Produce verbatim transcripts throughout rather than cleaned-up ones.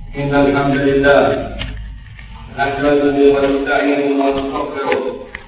إن الحمد لله نحمده ونستعينه ونستغفره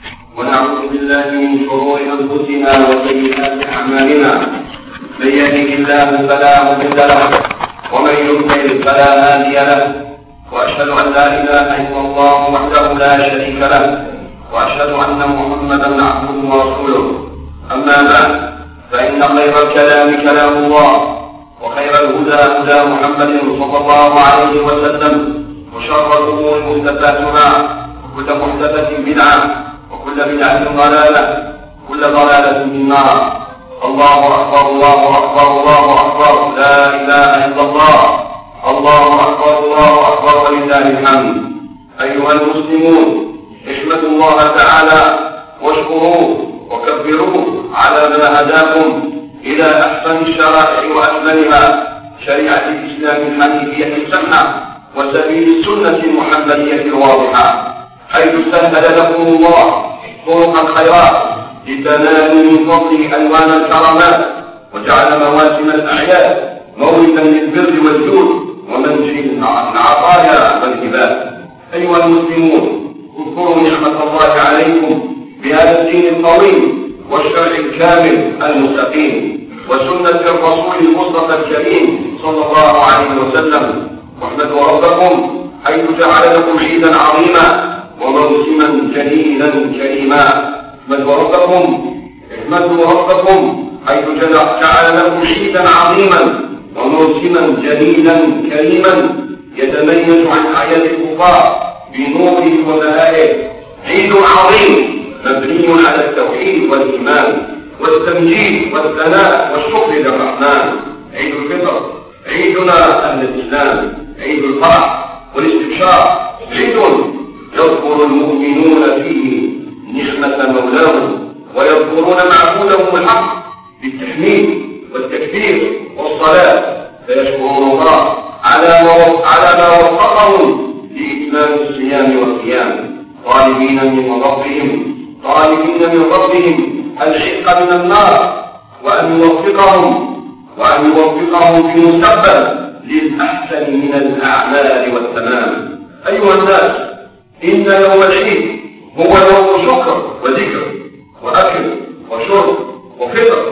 ونعوذ بالله من شرور أنفسنا وسيئات أعمالنا. من يهده الله فلا مضل له ومن يضلل فلا هادي له، وأشهد أن لا إله إلا الله وحده لا شريك له، وأشهد أن محمدا عبده ورسوله. أما بعد، فإن خير الكلام كلام الله، وخير الهدى هدى محمد صلى الله عليه وسلم، وشر الأمور محدثاتها، وكل محدثة بدعة، وكل بدعة ضلالة، وكل ضلالة في النار. الله أكبر الله أكبر الله أكبر، لا إله إلا الله. الله أكبر الله أكبر ولله الحمد. أيها المسلمون، احمدوا الله تعالى واشكروه وكبروه على ما هداكم إلى أحسن الشرائع وأكملها، شريعة الإسلام الحنيفية السمحة وسبيل السنة المحمدية الواضحة، حيث سهل لكم الله طرق الخيرات لتنالوا من فضله ألوان الكرامات، وجعل مواسم الأعياد موردا للبر والجود ومنجل العطايا والهبات. أيها المسلمون، اذكروا نعمة الله عليكم بهذا الدين الطويل والشرع الكامل المستقيم، وسنة الرسول المصطفى الكريم صلى الله عليه وسلم، واحمدوا ربكم حيث جعل لكم عيدا عظيما وموسما جليلا كريما. احمدوا ربكم احمدوا ربكم حيث جعل لكم عيدا عظيما وموسما جليلا كريما يتميز عن أعياد الكفار بنوره وبهائه. عيد عظيم مبني على التوحيد والإيمان والتمجيد والثناء والشكر للرحمن. عيد الفطر عيدنا أهل الإسلام، عيد الفرح والاستبشار، عيد يذكر المؤمنون فيه نعمة مولاهم ويذكرون معبودهم الحق بالتحميد والتكبير والصلاة، فيشكرون الله على ما وفقهم لإتمام الصيام والقيام، طالبين من ربهم طالبين من ربهم العتق من النار، وأن يوفقهم وأن يوفقهم في المستقبل للأحسن من الأعمال والتمام. أيها الناس، إن يوم العيد هو يوم شكر وذكر وأكل وشرب وفطر،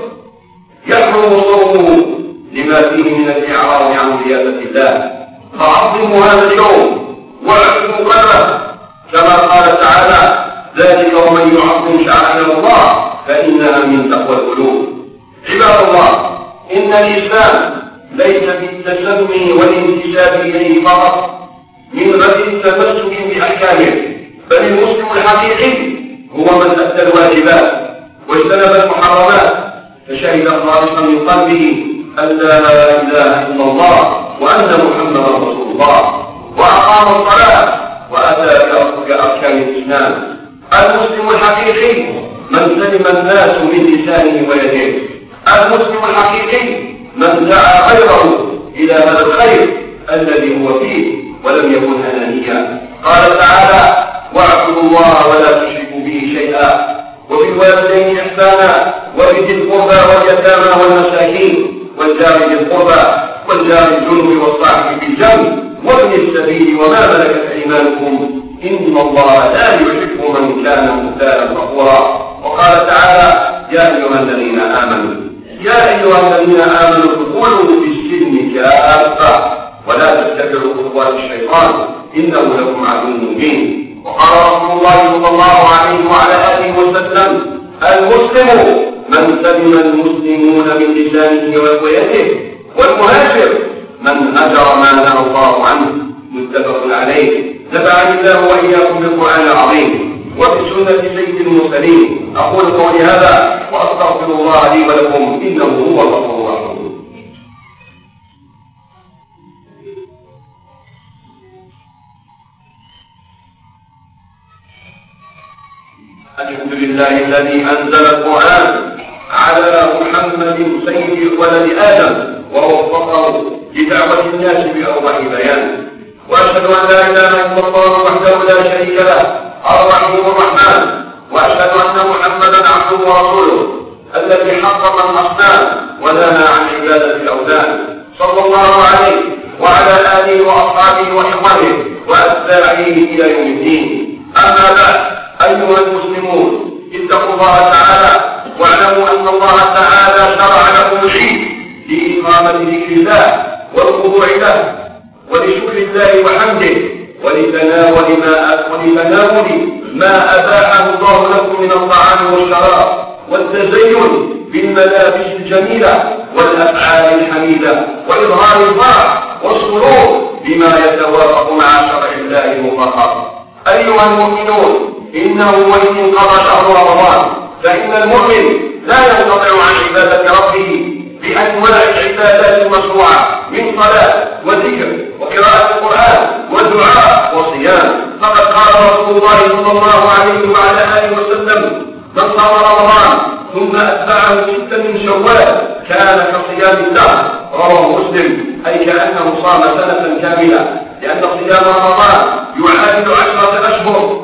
يحرم صومه لما فيه من الإعراض عن زيادة الله، فعظموا هذا اليوم واعظموا قدره، كما قال تعالى: ذلك ومن يعظم شعائر الله فإنها من تقوى القلوب. عباد الله، إن الإسلام ليس بالتسمي والانتساب إليه فقط من غير التمسك بأحكامه، بل المسلم الحقيقي هو من أدى الواجبات واجتنب المحرمات، فشهد خالصا من قلبه أن لا إله إلا الله وأن محمدا رسول الله، وأقام الصلاة وأتى بأركان الإسلام. المسلم الحقيقي من سلم الناس من لسانه ويده، المسلم الحقيقي من دعا غيره إلى هذا الخير الذي هو فيه ولم يكن أنانيا. قال تعالى: واعبدوا الله ولا تشركوا به شيئا، وبالوالدين إحسانا، وبذي القربى واليتامى والمساكين، والجار ذي القربى والجار الجنب والصاحب بالجنب وابن السبيل وما ملكت أيمانكم، إن الله لا يحب من كان مختالا فخورا. وقال تعالى: يا أيها الذين آمنوا يا أيها الذين آمنوا ادخلوا في السلم كافة ولا تتبعوا خطوات الشيطان إنه لكم عدو مبين. وقال رسول الله صلى الله عليه وعلى آله وسلم: المسلم من سلم المسلمون من لسانه ويده، والمهاجر من هجر ما نهى الله عنه. متفق عليه. نفعني الله وإياكم بالقرآن العظيم وبسنة سيد المرسلين. أقول قولي هذا وأستغفر الله لي ولكم، إنه هو الغفور الرحيم. الحمد لله الذي أنزل القرآن على محمد سيد ولد آدم ووفقه لدعوة الناس بأوضح بيان، وأشهد أن لا إله إلا الله وحده لا شريك له الرحيم الرحمن، وأشهد أن محمدا عبده ورسوله الذي حقق الأصنام ونهى عن عبادة الأوثان، صلى الله عليه وعلى آله وأصحابه وإخوانه وأتباعه إلى يوم الدين. أما بعد، أيها المسلمون، اتقوا الله تعالى واعلموا أن الله تعالى شرع لكم العيد لإقامة ذكر الله والخضوع له ولشكر الله وحمده ولتناول ما ولتناول ما أباحه الله لكم من الطعام والشراب والتزين بالملابس الجميلة والأفعال الحميدة وإظهار الفرح والسرور بما يتوافق مع شرع الله المطهر. أيها المؤمنون، إنه وإن انقضى شهر رمضان فإن المؤمن لا ينقطع عن عبادة ربه بأنواع العبادات المشروعة من صلاة وذكر وقراءة القرآن ودعاء وصيام. فقد قال رسول الله صلى الله عليه وعلى آله وسلم: من صام رمضان ثم أتبعه ستا من شوال كان كصيام الدهر. رواه مسلم، أي كأنه صام سنة كاملة، لأن صيام رمضان يعادل عشرة أشهر،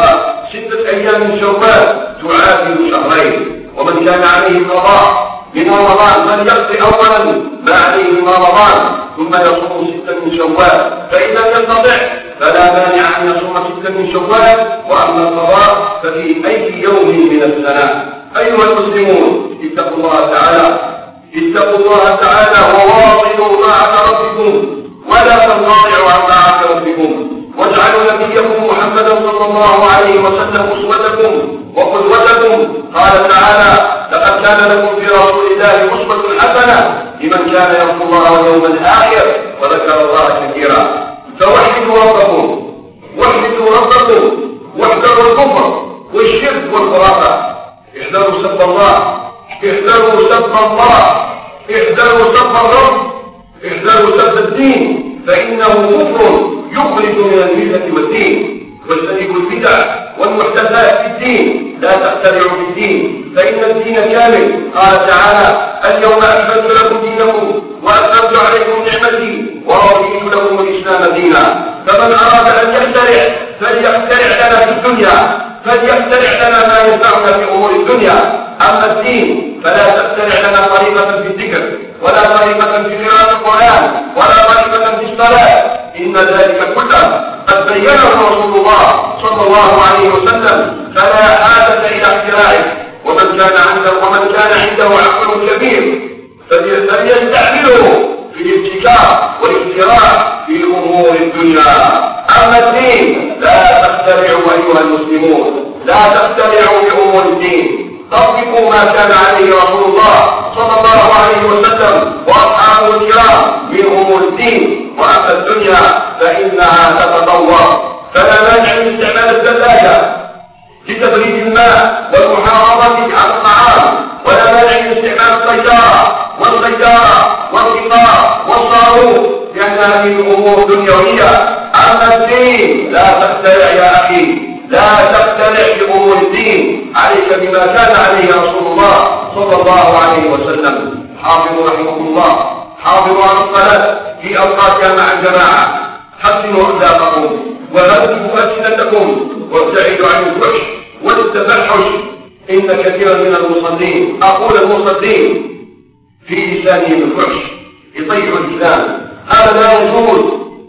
وستة أيام من شوال تعادل شهرين. ومن كان عليه قضاء من رمضان فليقضي أولا ما عليه من رمضان ثم يصوم ستا من شوال، فإن لم يستطع فلا مانع أن يصوم ستا من شوال، وأما القضاء ففي أي يوم من السنة. أيها المسلمون، اتقوا الله تعالى اتقوا الله تعالى وواصلوا طاعة ربكم ولا تنقطعوا عن طاعة ربكم، واجعلوا نبيكم محمدا صلى الله عليه وسلم أسوتكم وقدوتكم. قال تعالى: لقد كان لكم في رسول الله أسوة حسنة لمن كان يرجو الله واليوم الآخر وذكر الله كثيرا. فوحدوا ربكم وحدوا ربكم واحذروا الكفر والشرك والخرافة. احذروا سب الله احذروا سب الله احذروا سب الرب احذروا سب الدين، فإنه كفر يخرج من الملة والدين. واجتنبوا البدع والمحدثات في الدين، لا تخترعوا في الدين فإن الدين كامل. قال تعالى: اليوم أكملت لكم دينكم وأتممت عليكم نعمتي ورضيت لكم الإسلام دينا. فمن أراد أن يخترع فليخترع لنا في الدنيا فليخترع لنا ما ينفعنا في أمور الدنيا. أما الدين فلا تخترع لنا طريقة في الذكر ولا طريقة في قراءة القرآن ولا طريقة في الصلاة، إن ذلك كله قد بينه رسول الله صلى الله عليه وسلم، فلا حاجة إلى اختراعه. ومن كان عنده ومن كان عنده عقل كبير فليستعمله في الابتكار والاختراع في أمور الدنيا. أما الدين لا تخترعوا أيها المسلمون، لا تخترعوا في أمور الدين، طبقوا ما كان عليه رسول الله صلى الله عليه وسلم وأصحابه الكرام من أمور الدين. وأما الدنيا فإنها تتطور، فلا مانع من استعمال الثلاجة لتبريد الماء والمحافظة على الطعام، ولا مانع من استعمال الطيارة والسيارة والقطار والصاروخ، لأن هذه الأمور دنيوية. أما الدين لا تخترع يا أخي، لا تخترع في أمور الدين، عليك بما كان عليه رسول الله صلى الله عليه وسلم. حافظوا رحمكم الله، حافظوا على الصلاة في أوقاتها مع الجماعة، حسنوا أخلاقكم وهذبوا ألسنتكم وابتعدوا عن الفحش والتفحش، إن كثيرا من المصلين أقول المصلين في لسانهم الفحش يطيع اللسان، هذا لا يجوز.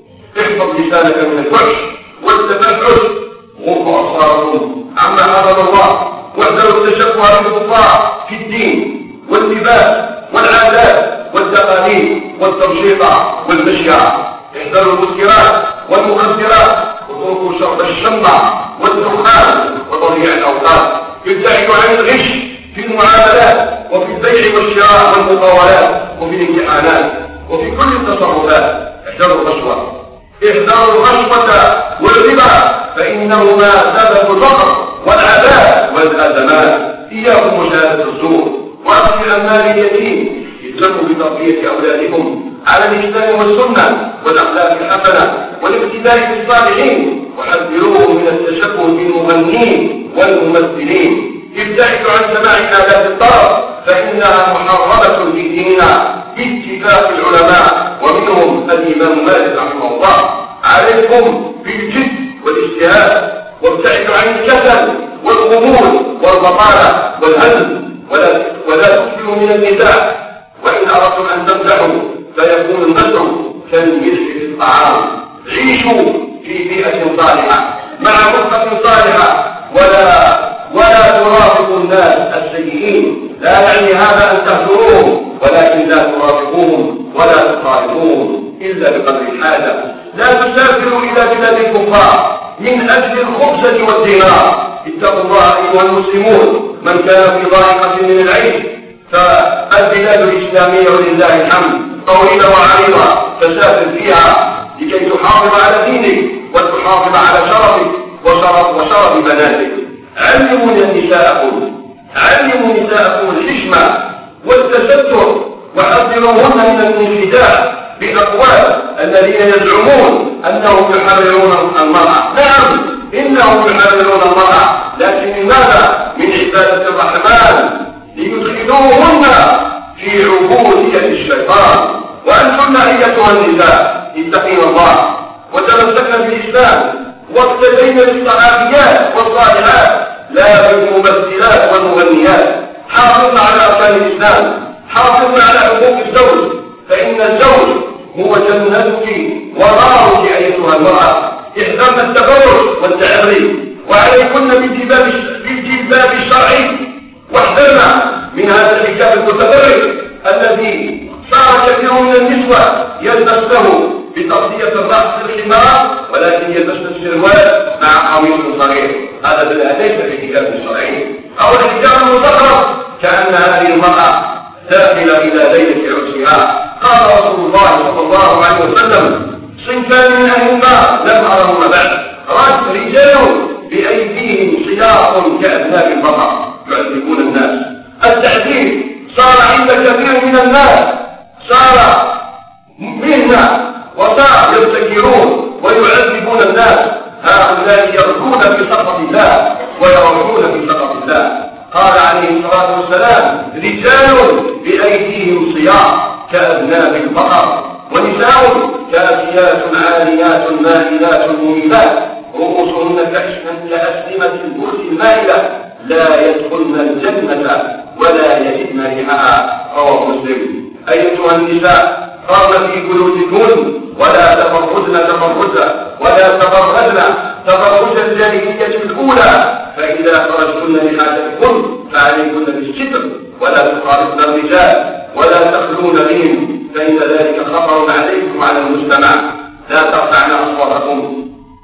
احفظ لسانك من الفحش والتفحش، غضوا أبصاركم عما حرم الله، واحذروا التشبه بالكفار في الدين واللباس والعادات والتقاليد والتمشيطة والمشية. احذروا المسكرات والمخدرات، واتركوا شرب الشمع والدخان وتضييع الأوقات. ابتعدوا عن الغش في المعاملات وفي البيع والشراء والمطاولات وفي الامتحانات وفي كل التصرفات. احذروا الرشوة احذروا الرشوة والربا، فإنهما سبب الفقر والعذاب والأزمات. إياكم مشاهدة الزور وأكل أموال اليتيم، التزموا بتربية أولادكم على الإسلام والسنة والأخلاق الحسنة والاقتداء بالصالحين، وحذروهم من التشبه بالمغنين والممثلين. ابتعدوا عن سماع آلات الطرب فإنها محرمة في ديننا باتفاق العلماء ومنهم الإمام مالك رحمه الله. عليكم بالجد والاجتهاد، وابتعدوا عن الكسل والخمول والبطالة والهزل، ولا ولا تكثروا من النزاع. وإن أردتم أن تمزحوا فيكون المزح كالملح في الطعام. عيشوا في بيئة صالحة مع مرفق صالحة ولا ولا ترافقوا الناس السيئين. لا يعني هذا أن تهجروهم، ولكن لا ترافقوهم ولا تخالفوهم إلا بقدر الحاجة. لا تسافروا إلى بلاد الكفار من أجل الخبزة والدينار. اتقوا الله أيها المسلمون. من كان في ضائقة من العيش فالبلاد الإسلامية ولله الحمد طويلة وعريضة، فسافر فيها لكي تحافظ على دينك وتحافظ على شرفك وشرف وشرف بناتك. علموا نساءكم علموا نساءكم الحشمة والتستر، وحذروهن من الانخداع بأقوال الذين يزعمون أنهم يحررون المرأة. نعم، إنهم يحررون المرأة، لكن لماذا؟ من عبادة الرحمن ليدخلوهن في عبودية الشيطان. وأنتن أيتها النساء اتقين الله وتمسكن بالإسلام واقتدين بالصحابيات والصالحات لا بالممثلات والمغنيات. حافظن على أركان الإسلام، حافظن على حقوق الزوج، فإن الزوج هو جنتك ونارك أيتها المرأة. احذرن التبرج والتعري، وعليكن بالجلباب الشرعي، واحذرنا من هذا الحجاب المتبرج الذي صار كثير من النسوة يلبسه بتغطية الرأس الحمار، ولكن يلبسن السروال مع قميص صغير. هذا ليس بحجاب شرعي. أو الحجاب المزخرف كأن هذه المرأة داخلة إلى ليلة عرسها. قال رسول الله صلى الله عليه وسلم: صنفان من أهل النار لم أرهما بعد، رجال بأيديهم سياط كأذناب البقر يعذبون الناس. التعذيب صار عند كثير من الناس صار مهنة، وصار يبتكرون ويعذبون الناس. هؤلاء يرجون في سخط الله ويرجون في سخط الله. قال عليه الصلاة والسلام: رجال بأيديهم سياط كأذناب البقر، ونساء كاسيات عاريات مائلات مميلات رؤوسهن كأسنمة البخت المائلة لا يدخلن الجنة ولا يجدن ريحها. رواه مسلم. أيتها النساء قرن في بيوتكن ولا تبرجن تبرجا ولا تبرجن تبرج الجاهلية الأولى، فإذا خرجتن لحاجتكن فعليكن بالستر ولا تخالطن الرجال ولا تخلون بهم، فإن ذلك خطر عليكم وعلى المجتمع. لا ترفعن أصواتكم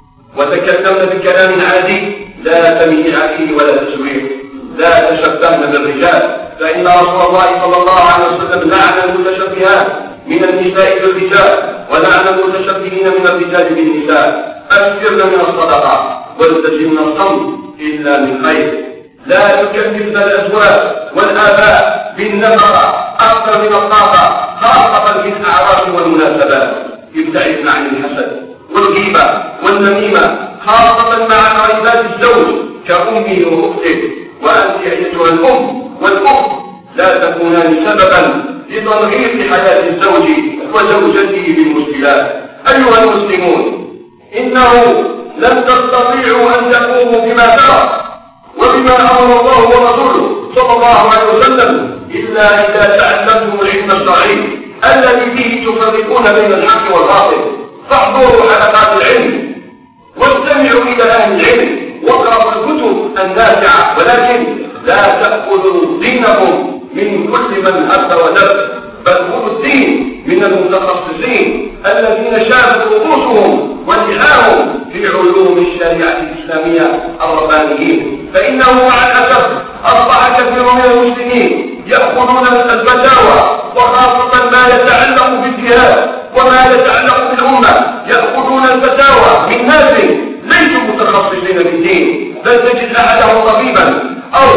وتكلمن بكلام عادي لا تميل عليه ولا تسويه. لا تشبهن بالرجال، فإن رسول الله صلى الله عليه وسلم لعن المتشبهات من النساء بالرجال ولعن المتشبهين من الرجال بالنساء. أكثرن من الصدقة والتزمن الصمت إلا من خير. لا تكلفن الأزواج والآباء بالنفقة أكثر من الطاقة، خاصة في الأعراس والمناسبات. ابتعدن عن الحسد والغيبة والنميمة، خاصة مع قريبات الزوج كأمه وأخته. وأنت أيتها الأم والأخت لا تكونان سببا لتنغيص حياة الزوج وزوجته بالمشكلات. أيها المسلمون، إنه لن تستطيعوا أن تقوموا بما ترى وبما أمر الله ورسوله صلى الله عليه وسلم إلا إذا تعلمتم العلم الشرعي الذي فيه تفرقون بين الحق والباطل. فاحضروا حلقات العلم واستمعوا إلى أهل العلم واقرأوا الكتب النافعة، ولكن لا تأخذوا دينكم من كل من هب ودب، بل خذوا الدين من المتخصصين الذين شابت رؤوسهم ولحاهم في علوم الشريعة الإسلامية الربانيين. فإنه مع الأسف أصبح كثير من المسلمين يأخذون الفتاوى، وخاصة ما يتعلق بالجهاد وما يتعلق بالأمة، يأخذون الفتاوى من ناس ليسوا متخصصين في الدين، بل تجد أحدهم طبيبا أو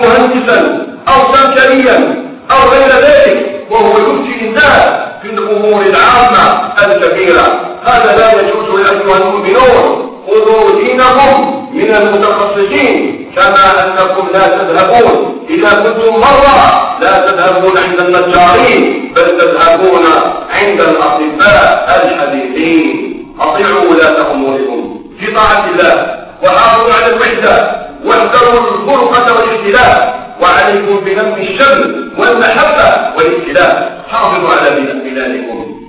مهندسا أو سمكريا أو غير ذلك وهو يفتي الناس في الأمور العامة الكبيرة. هذا لا يجوز يا أيها المؤمنون. خذوا دينكم من المتخصصين، كما أنكم لا تذهبون إذا كنتم مرة لا تذهبون عند النجارين، بل تذهبون عند الأطباء الحديثين. أطيعوا ولاة أموركم في طاعة الله، وحافظوا على الوحدة، واحذروا الفرقة والاختلاف، وعليكم بنم الشر والمحبة والائتلاف. حافظوا على بلادكم.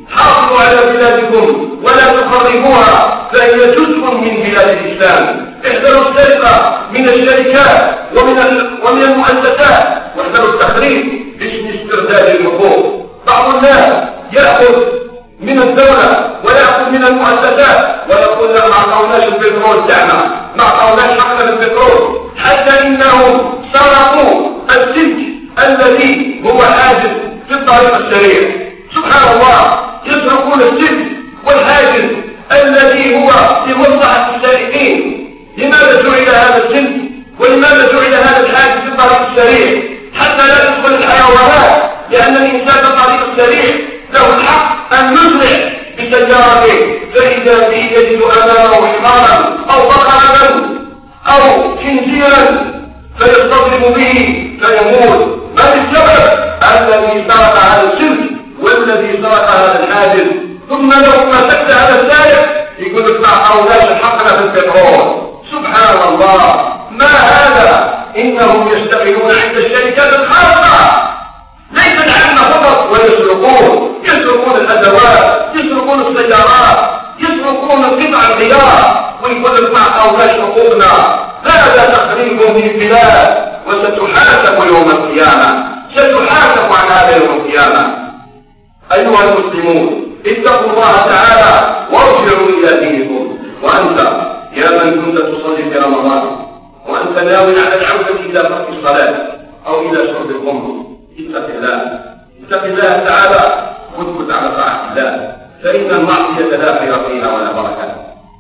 حافظوا على بلادكم ولا تخربوها، فهي جزء من بلاد الإسلام. احذروا السرقة من الشركات ومن ومن المؤسسات، واحذروا التخريب باسم استرداد الحقوق. بعض الناس يأخذ من الدولة ويأخذ من المؤسسات ويقول لا ما أعطوناش البترول تاعنا، ما أعطوناش حقنا البترول، حتى إنهم سرقوا السلك الذي هو حاجز في الطريق السريع. سبحان الله، يسرقون السلك والحاجز الذي هو في مصلحة السائقين. لماذا جعل هذا السلك ولماذا جعل هذا الحاجز في الطريق السريع؟ حتى لا تدخل الحيوانات، لأن الإنسان في الطريق السريع له الحق أن يسرع بسيارته، فإذا به يجد أمامه حمارا أو بقرة أو خنزيرا فيصطدم به فيموت. ما السبب؟ الذي سرق هذا السلك والذي سرق هذا الحاجز. ثم لو ما سكت هذا السائق يقول لك ما أعطوناش حقنا في البترول. سبحان الله، ما هذا؟ إنهم يشتغلون عند الشركات الخاصة ليس العامة فقط، ويسرقون يسرقون الأدوات، يسرقون السيارات، يسرقون قطع الغيار، ويقول لك ما أعطوناش حقوقنا. هذا تخريب للبلاد، وستحاسب يوم القيامة، ستحاسب عن هذا يوم القيامة. أيها المسلمون، اتقوا الله تعالى وارجعوا إلى دينكم. وأنت يا من كنت تصلي في رمضان وأنت ناوي على العودة إلى ترك الصلاة أو إلى شرب الخمر، اتق الله، اتق الله تعالى واثبت على طاعة الله، فإن المعصية لا خير فيها ولا بركة،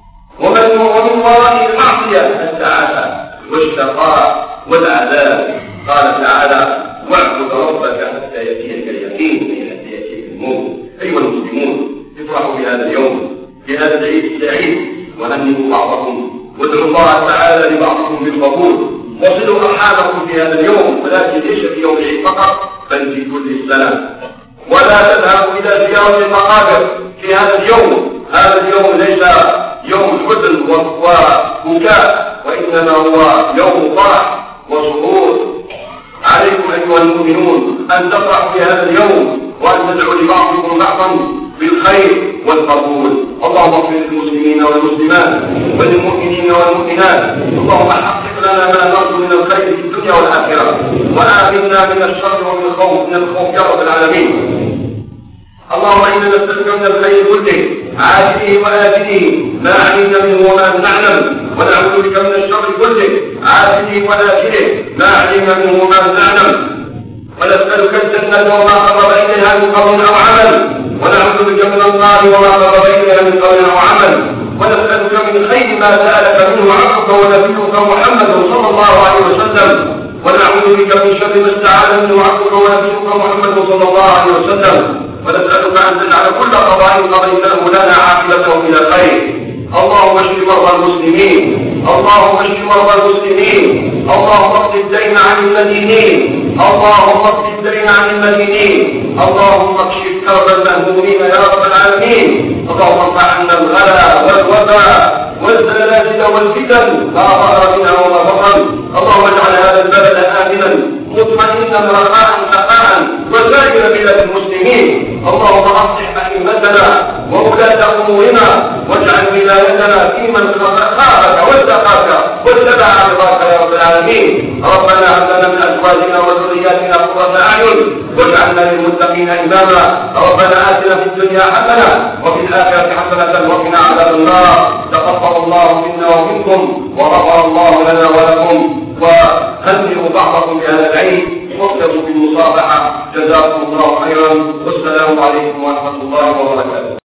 ومن ومن وراء المعصية التعاسة والشقاء والعذاب. قال تعالى: واعبد ربك حتى يأتيك اليقين، أي حتى يأتيك الموت. أيها المسلمون، افرحوا بهذا اليوم، بهذا العيد السعيد، وهنئوا بعضكم، وادعوا الله تعالى لبعضكم بالقبول، وصلوا أرحامكم في هذا اليوم، ولكن ليس في يوم العيد فقط بل في كل السنة. ولا تذهبوا إلى زيارة المقابر في هذا اليوم. هذا اليوم ليس يوم حزن وبكاء، وإنما هو يوم فرح وسرور. عليكم أيها المؤمنون أن تفرحوا في هذا اليوم، وأن تدعوا لبعضكم بعضا بالخير والقبول. اللهم اغفر للمسلمين والمسلمات وللمؤمنين والمؤمنات. اللهم حقق لنا ما نرجو من الخير في الدنيا والآخرة، وآمنا من الشر ومن الخوف من الخوف يا رب العالمين. اللهم إنا نسألك من الخير كله عاجله وآجله ما علمنا منه وما لم نعلم، ونعوذ بك من الشر كله عاجله وآجله ما علمنا منه وما لم نعلم، ونسألك الجنة وما قرب إليها من قول أو عمل، ونعوذ بك من النار وما قرب إليها من قول أو عمل، ونسألك من خير ما سألك منه عبدك ونبيك محمد صلى الله عليه وسلم، ونعوذ بك من شر ما استعاذ منه عبدك ونبيك محمد صلى الله عليه وسلم، ونسألك أن تجعل كل قضاء قضيته لنا عاقبته إلى خير. اللهم اشف مرضى المسلمين، اللهم اشف مرضى المسلمين، اللهم اقض الدين عن المدينين، اللهم اقض الدين عن المدينين، اللهم اكشف كرب المهمومين يا رب العالمين. اللهم ارفع عنا الغلا والوباء والزلازل والفتن ما ظهر منها وما بطن. اللهم اجعل هذا البلد آمنا مطمئنا رخاء سخاء وسائر بلاد المسلمين. اللهم اصلح ائمتنا وولاة امورنا، واجعل ولايتنا في من خافك واتقاك واتبع رضاك يا رب العالمين. ربنا هب لنا من ازواجنا وذرياتنا قرة اعين واجعلنا للمتقين اماما. ربنا اتنا في الدنيا حسنة وفي الاخرة حسنة وقنا عذاب النار. تقبل الله منا ومنكم وغفر الله لنا ولكم، وهنئوا بعضكم بهذا العيد، واطلبوا بالمصافحة. جزاكم الله خيرا، والسلام عليكم ورحمة الله وبركاته.